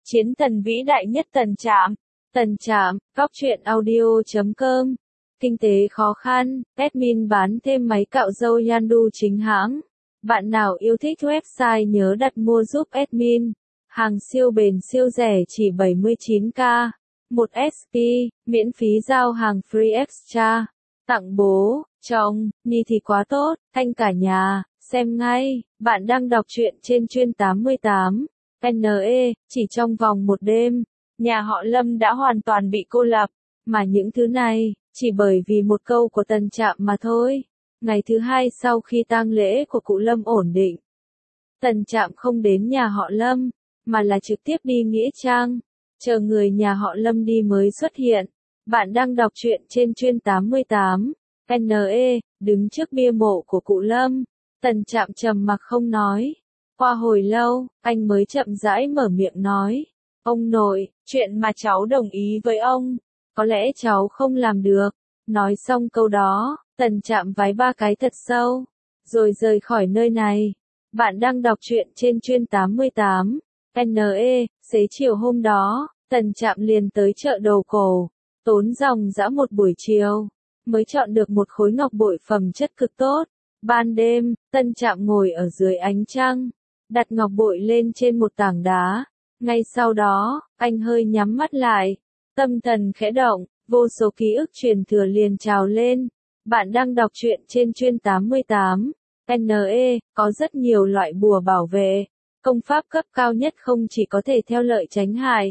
Chiến thần vĩ đại nhất Tần Trạm. Tần Trạm, góc truyện audio.com. Kinh tế khó khăn, admin bán thêm máy cạo râu Yandu chính hãng. Bạn nào yêu thích website nhớ đặt mua giúp admin. Hàng siêu bền siêu rẻ chỉ 79k. 1 SP, miễn phí giao hàng free extra. Tặng bố, chồng, Nhi thì quá tốt, thanh cả nhà, xem ngay. Bạn đang đọc truyện trên Chuyên 88. NE, chỉ trong vòng một đêm, nhà họ Lâm đã hoàn toàn bị cô lập, mà những thứ này, chỉ bởi vì một câu của Tần Trạm mà thôi. Ngày thứ hai sau khi tang lễ của cụ Lâm ổn định, Tần Trạm không đến nhà họ Lâm, mà là trực tiếp đi Nghĩa Trang, chờ người nhà họ Lâm đi mới xuất hiện. Bạn đang đọc truyện trên Chuyên 88. NE, đứng trước bia mộ của cụ Lâm, Tần Trạm trầm mặc không nói. Qua hồi lâu, anh mới chậm rãi mở miệng nói. Ông nội, chuyện mà cháu đồng ý với ông, có lẽ cháu không làm được. Nói xong câu đó, Tần Trạm vái ba cái thật sâu, rồi rời khỏi nơi này. Bạn đang đọc truyện trên Chuyên 88. NE, xế chiều hôm đó, Tần Trạm liền tới chợ Đầu Cổ, tốn dòng dã một buổi chiều, mới chọn được một khối ngọc bội phẩm chất cực tốt. Ban đêm, Tần Trạm ngồi ở dưới ánh trăng, đặt ngọc bội lên trên một tảng đá. Ngay sau đó, anh hơi nhắm mắt lại, tâm thần khẽ động, vô số ký ức truyền thừa liền trào lên. Bạn đang đọc truyện trên Chuyên 88. NE, có rất nhiều loại bùa bảo vệ. Công pháp cấp cao nhất không chỉ có thể theo lợi tránh hại,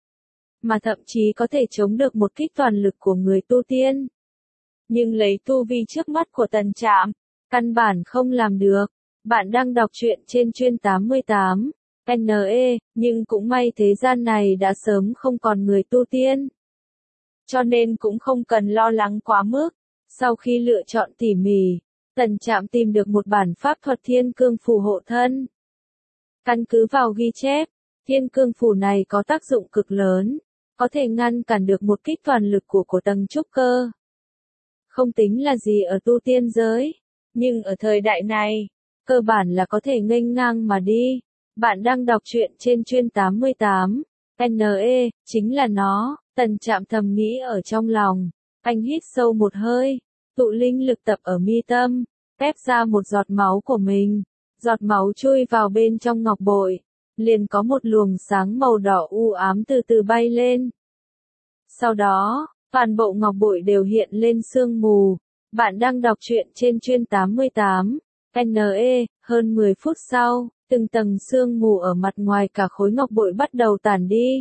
mà thậm chí có thể chống được một kích toàn lực của người tu tiên. Nhưng lấy tu vi trước mắt của Tần Trạm, căn bản không làm được. Bạn đang đọc truyện trên Chuyên 88. NE, nhưng cũng may thế gian này đã sớm không còn người tu tiên, cho nên cũng không cần lo lắng quá mức. Sau khi lựa chọn tỉ mỉ, Tần Trạm tìm được một bản pháp thuật Thiên Cương Phù hộ thân. Căn cứ vào ghi chép, Thiên Cương Phù này có tác dụng cực lớn, có thể ngăn cản được một kích toàn lực của tầng trúc cơ. Không tính là gì ở tu tiên giới, nhưng ở thời đại này, cơ bản là có thể nghênh ngang mà đi. Bạn đang đọc truyện trên Chuyên 88. NE, chính là nó, Tần Trạm thầm nghĩ ở trong lòng. Anh hít sâu một hơi, tụ linh lực tập ở mi tâm, ép ra một giọt máu của mình. Giọt máu chui vào bên trong ngọc bội, liền có một luồng sáng màu đỏ u ám từ từ bay lên. Sau đó, toàn bộ ngọc bội đều hiện lên sương mù. Bạn đang đọc truyện trên Chuyên 88. NE, hơn 10 phút sau, từng tầng sương mù ở mặt ngoài cả khối ngọc bội bắt đầu tản đi.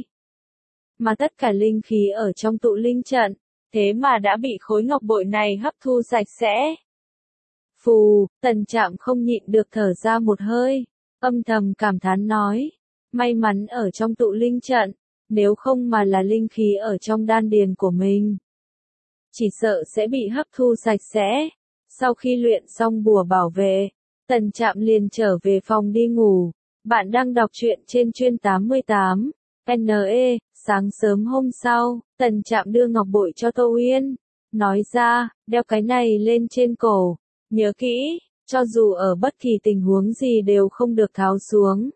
Mà tất cả linh khí ở trong tụ linh trận, thế mà đã bị khối ngọc bội này hấp thu sạch sẽ. Phù, Tần Trạm không nhịn được thở ra một hơi, âm thầm cảm thán nói. May mắn ở trong tụ linh trận, nếu không mà là linh khí ở trong đan điền của mình, chỉ sợ sẽ bị hấp thu sạch sẽ. Sau khi luyện xong bùa bảo vệ, Tần Trạm liền trở về phòng đi ngủ. Bạn đang đọc truyện trên Chuyên 88. NE, sáng sớm hôm sau, Tần Trạm đưa ngọc bội cho Tô Uyên, nói ra, đeo cái này lên trên cổ, nhớ kỹ, cho dù ở bất kỳ tình huống gì đều không được tháo xuống.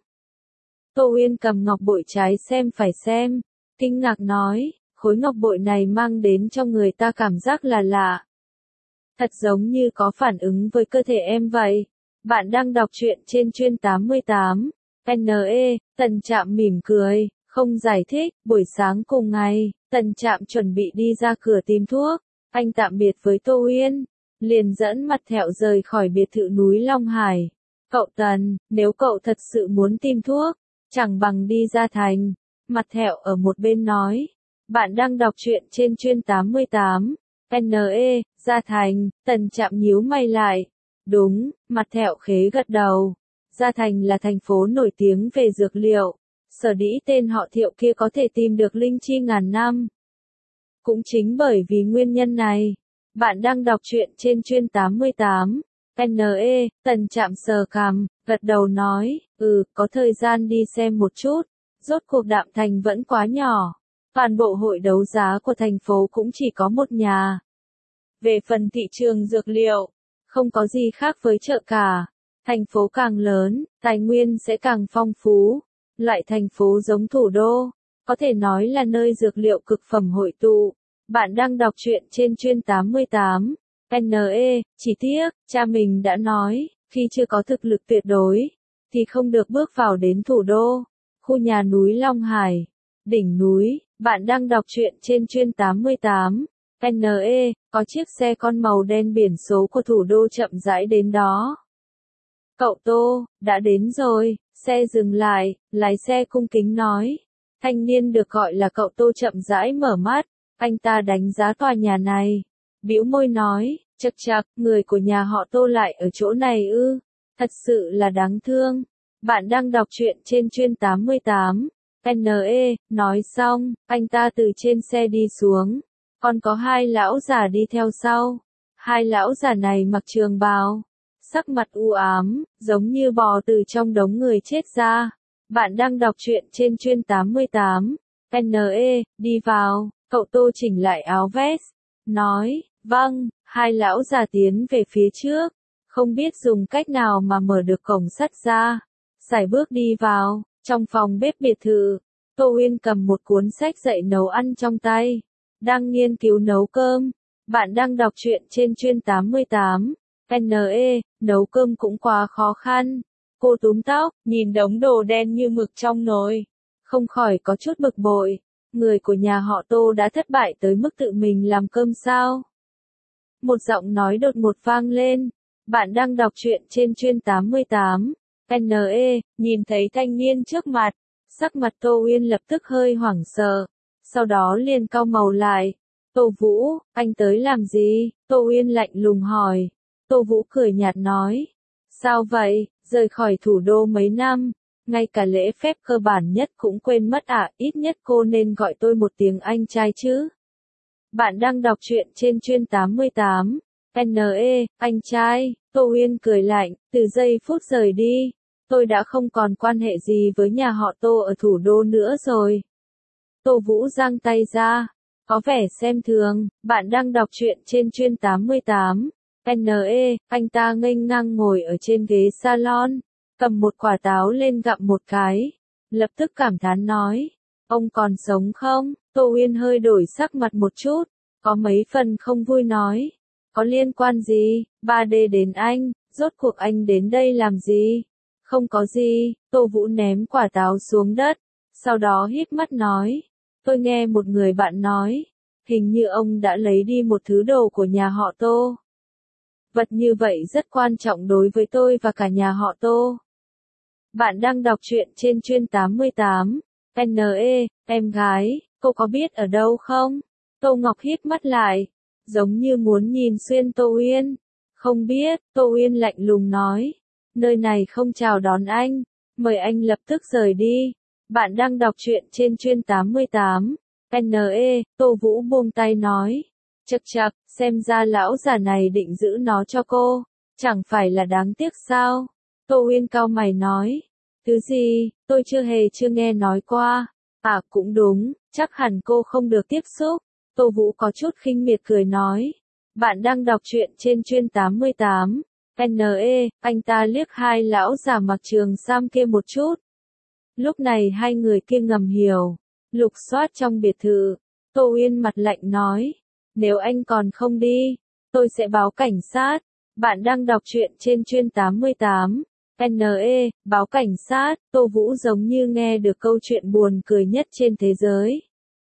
Tô Uyên cầm ngọc bội trái xem phải xem, kinh ngạc nói, khối ngọc bội này mang đến cho người ta cảm giác là lạ. Thật giống như có phản ứng với cơ thể em vậy. Bạn đang đọc truyện trên Chuyên 88. NE, Tần Trạm mỉm cười, không giải thích. Buổi sáng cùng ngày, Tần Trạm chuẩn bị đi ra cửa tìm thuốc. Anh tạm biệt với Tô Uyên, liền dẫn Mặt Thẹo rời khỏi biệt thự núi Long Hải. Cậu Tần, nếu cậu thật sự muốn tìm thuốc, chẳng bằng đi ra thành. Mặt Thẹo ở một bên nói. Bạn đang đọc truyện trên Chuyên 88. NE, ra thành. Tần Trạm nhíu mày lại. Đúng, Mặt Thẹo khế gật đầu. Gia Thành là thành phố nổi tiếng về dược liệu, sở dĩ tên họ Thiệu kia có thể tìm được linh chi ngàn năm. Cũng chính bởi vì nguyên nhân này, bạn đang đọc truyện trên Chuyên 88. NE, Tần Trạm sờ cằm, gật đầu nói, có thời gian đi xem một chút. Rốt cuộc Đạm Thành vẫn quá nhỏ, toàn bộ hội đấu giá của thành phố cũng chỉ có một nhà. Về phần thị trường dược liệu, không có gì khác với chợ cả. Thành phố càng lớn, tài nguyên sẽ càng phong phú. Loại thành phố giống thủ đô, có thể nói là nơi dược liệu cực phẩm hội tụ. Bạn đang đọc truyện trên chuyên 88. NE, chỉ tiếc, cha mình đã nói, khi chưa có thực lực tuyệt đối, thì không được bước vào đến thủ đô, khu nhà núi Long Hải, đỉnh núi. Bạn đang đọc truyện trên chuyên 88. NE, có chiếc xe con màu đen biển số của thủ đô chậm rãi đến đó. Cậu Tô, đã đến rồi, xe dừng lại, lái xe cung kính nói. Thanh niên được gọi là cậu Tô chậm rãi mở mắt, anh ta đánh giá tòa nhà này. Bĩu môi nói, chậc chậc, người của nhà họ Tô lại ở chỗ này ư, thật sự là đáng thương. Bạn đang đọc truyện trên chuyên 88. NE, nói xong, anh ta từ trên xe đi xuống. Còn có hai lão già đi theo sau. Hai lão già này mặc trường bào, sắc mặt u ám, giống như bò từ trong đống người chết ra. Bạn đang đọc truyện trên chuyên 88. NE, đi vào, cậu Tô chỉnh lại áo vest, nói, vâng. Hai lão già tiến về phía trước, không biết dùng cách nào mà mở được cổng sắt ra. Sải bước đi vào, trong phòng bếp biệt thự, Tô Uyên cầm một cuốn sách dạy nấu ăn trong tay, đang nghiên cứu nấu cơm. Bạn đang đọc truyện trên chuyên 88. NE, nấu cơm cũng quá khó khăn. Cô túm tóc, nhìn đống đồ đen như mực trong nồi, không khỏi có chút bực bội. Người của nhà họ Tô đã thất bại tới mức tự mình làm cơm sao? Một giọng nói đột ngột vang lên. Bạn đang đọc truyện trên chuyên 88. NE, nhìn thấy thanh niên trước mặt, sắc mặt Tô Uyên lập tức hơi hoảng sợ, sau đó liền cau màu lại. Tô Vũ, anh tới làm gì? Tô Uyên lạnh lùng hỏi. Tô Vũ cười nhạt nói. Sao vậy, rời khỏi thủ đô mấy năm, ngay cả lễ phép cơ bản nhất cũng quên mất à, ít nhất cô nên gọi tôi một tiếng anh trai chứ. Bạn đang đọc truyện trên chuyên 88. NE, anh trai. Tô Uyên cười lạnh, từ giây phút rời đi, tôi đã không còn quan hệ gì với nhà họ Tô ở thủ đô nữa rồi. Tô Vũ giang tay ra, có vẻ xem thường. Bạn đang đọc truyện trên chuyên 88. NE, anh ta nghênh ngang ngồi ở trên ghế salon, cầm một quả táo lên gặm một cái, lập tức cảm thán nói, ông còn sống không? Tô Uyên hơi đổi sắc mặt một chút, có mấy phần không vui nói, có liên quan gì, 3D đến anh, rốt cuộc anh đến đây làm gì? Không có gì. Tô Vũ ném quả táo xuống đất, sau đó híp mắt nói, tôi nghe một người bạn nói, hình như ông đã lấy đi một thứ đồ của nhà họ Tô. Vật như vậy rất quan trọng đối với tôi và cả nhà họ Tô. Bạn đang đọc truyện trên chuyên 88. NE, em gái, cô có biết ở đâu không? Tô Ngọc híp mắt lại, giống như muốn nhìn xuyên Tô Uyên. Không biết. Tô Uyên lạnh lùng nói, nơi này không chào đón anh, mời anh lập tức rời đi. Bạn đang đọc truyện trên chuyên 88. NE, Tô Vũ buông tay nói, chậc chậc, xem ra lão già này định giữ nó cho cô, chẳng phải là đáng tiếc sao? Tô Uyên cau mày nói, thứ gì, tôi chưa nghe nói qua. À cũng đúng, chắc hẳn cô không được tiếp xúc. Tô Vũ có chút khinh miệt cười nói. Bạn đang đọc truyện trên chuyên 88. NE, anh ta liếc hai lão già mặc trường sam kia một chút. Lúc này hai người kia ngầm hiểu, lục soát trong biệt thự. Tô Uyên mặt lạnh nói, nếu anh còn không đi, tôi sẽ báo cảnh sát. Bạn đang đọc truyện trên chuyên 88. NE, báo cảnh sát. Tô Vũ giống như nghe được câu chuyện buồn cười nhất trên thế giới.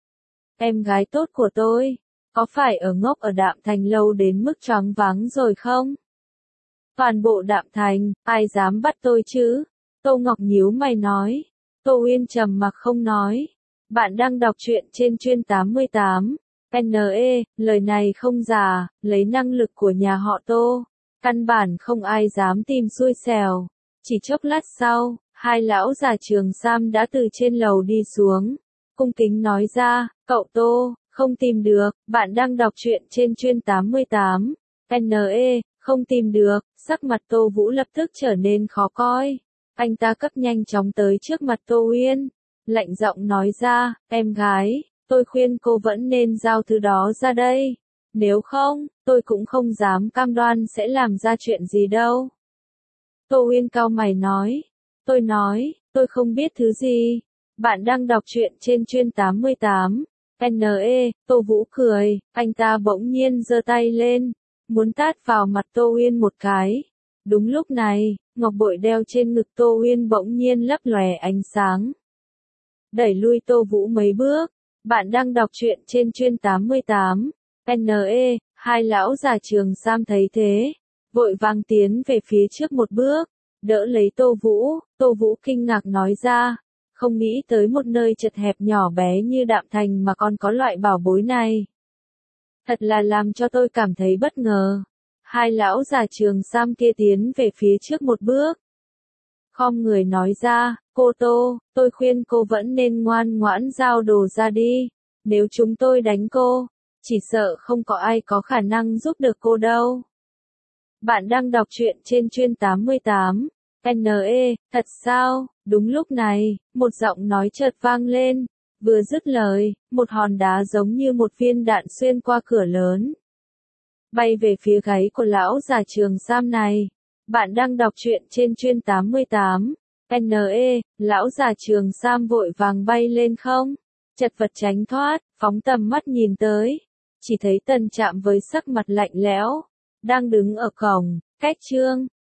Em gái tốt của tôi, có phải ở ngốc ở Đạm Thành lâu đến mức choáng váng rồi không? Toàn bộ Đạm Thành, ai dám bắt tôi chứ? Tô Ngọc nhíu mày nói. Tô Uyên trầm mặc không nói. Bạn đang đọc truyện trên chuyên 88. NE, lời này không giả, lấy năng lực của nhà họ Tô, căn bản không ai dám tìm xui xẻo. Chỉ chốc lát sau, hai lão già trường sam đã từ trên lầu đi xuống, cung kính nói ra, cậu Tô, không tìm được. Bạn đang đọc truyện trên chuyên 88. NE, không tìm được. Sắc mặt Tô Vũ lập tức trở nên khó coi. Anh ta cấp nhanh chóng tới trước mặt Tô Uyên, lạnh giọng nói ra, em gái, tôi khuyên cô vẫn nên giao thứ đó ra đây. Nếu không, tôi cũng không dám cam đoan sẽ làm ra chuyện gì đâu. Tô Uyên cau mày nói, tôi không biết thứ gì. Bạn đang đọc truyện trên chuyên 88. NE, Tô Vũ cười, anh ta bỗng nhiên giơ tay lên, muốn tát vào mặt Tô Uyên một cái. Đúng lúc này, ngọc bội đeo trên ngực Tô Uyên bỗng nhiên lấp lòe ánh sáng. Đẩy lui Tô Vũ mấy bước. Bạn đang đọc truyện trên chuyên 88. NE, hai lão già Trường Sam thấy thế, vội vàng tiến về phía trước một bước, đỡ lấy Tô Vũ. Tô Vũ kinh ngạc nói ra, không nghĩ tới một nơi chật hẹp nhỏ bé như Đạm Thành mà còn có loại bảo bối này. Thật là làm cho tôi cảm thấy bất ngờ. Hai lão già Trường Sam kia tiến về phía trước một bước, khom người nói ra, cô Tô, tôi khuyên cô vẫn nên ngoan ngoãn giao đồ ra đi. Nếu chúng tôi đánh cô, chỉ sợ không có ai có khả năng giúp được cô đâu. Bạn đang đọc truyện trên chuyên 88. NE, thật sao? Đúng lúc này, một giọng nói chợt vang lên. Vừa dứt lời, một hòn đá giống như một viên đạn xuyên qua cửa lớn, bay về phía gáy của lão già Trường Sam này. Bạn đang đọc truyện trên chuyên 88. NE, lão già Trường Sam vội vàng bay lên không, chật vật tránh thoát, phóng tầm mắt nhìn tới, chỉ thấy Tần Trạm với sắc mặt lạnh lẽo, đang đứng ở cổng, cách chương